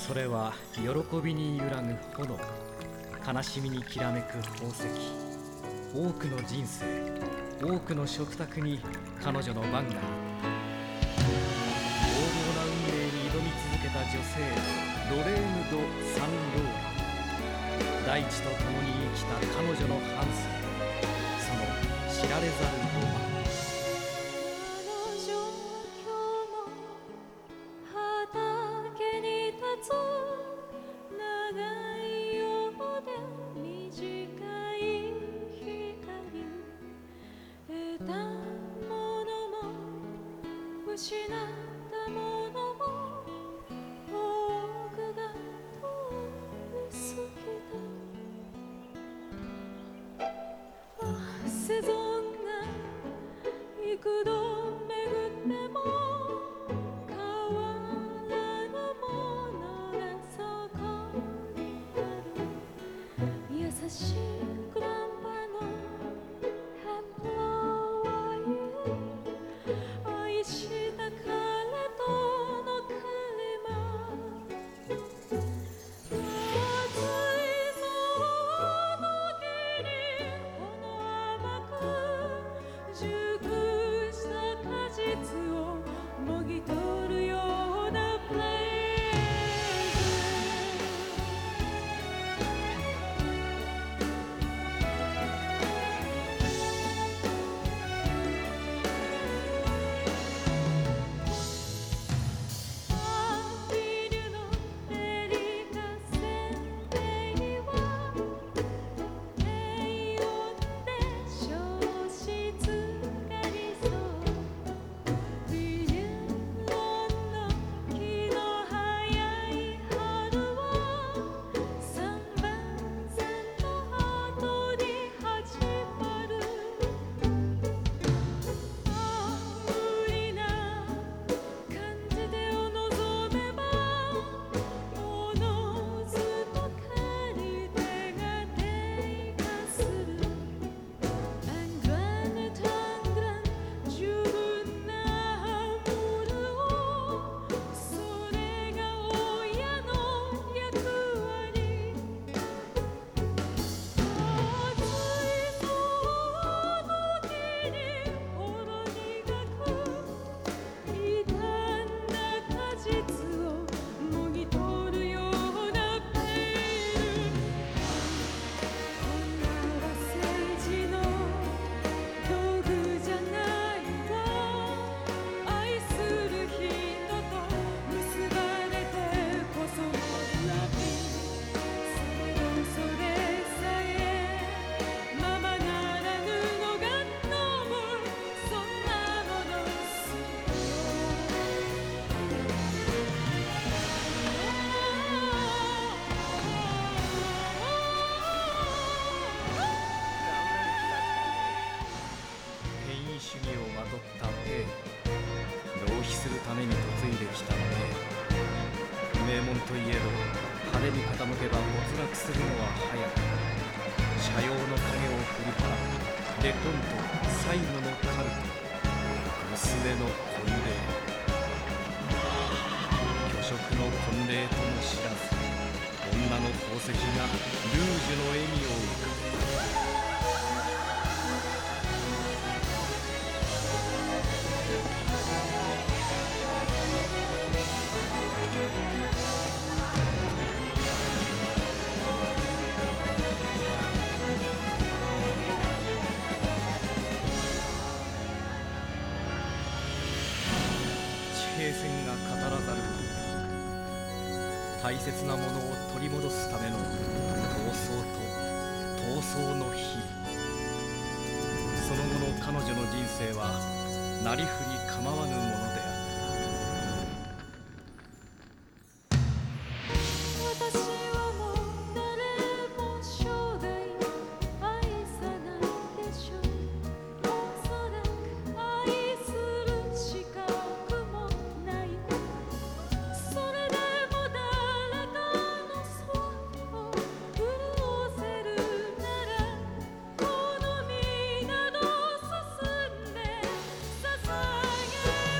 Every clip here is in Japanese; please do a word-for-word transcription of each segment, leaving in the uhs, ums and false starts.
それは喜びに揺らぐ炎、悲しみにきらめく宝石。多くの人生、多くの食卓に彼女の番があった。横暴な運命に挑み続けた女性ロレーヌ・ド・サンローラン。大地と共に生きた彼女の半生、その知られざるロマン。 失ったものも僕が通り過ぎた。セゾンが幾度巡っても変わらぬものがそこにある。優しいグランパのハッピーワイン、愛した彼とのカリマ。暑いその時にほの甘く熟した果実をもぎ取るようなプレ主義をまとった兵、浪費するために嫁いできた兵。名門といえど派手に傾けば没落するのは早く。斜陽の影を振り払うレコント最後のカルト、娘の婚礼。虚飾の婚礼とも知らず、女の宝石がルージュの笑みを浮かべ地平線が語らざる大切なものを取り戻すための闘争と闘争の日々。その後の彼女の人生はなりふり構わぬものである。 私はもう誰も生涯愛さないでしょう。おそらく愛する資格もない。それでも誰かの空を潤せるなら、この港進んで捧げ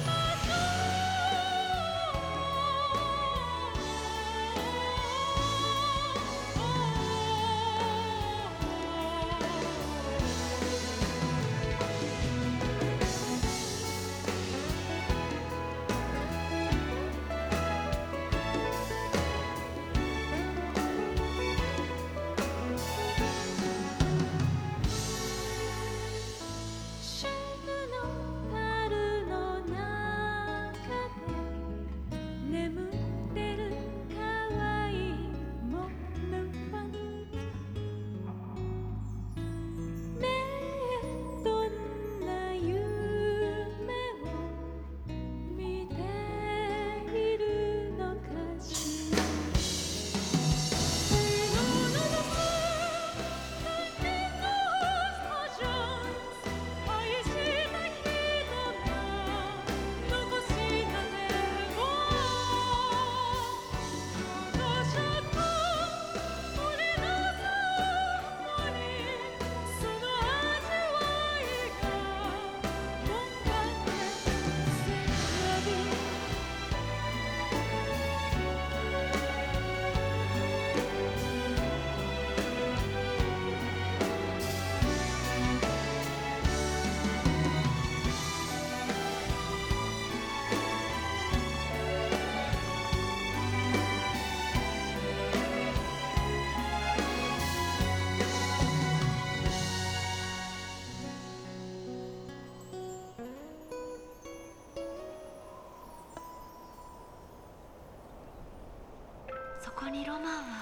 こにロマンは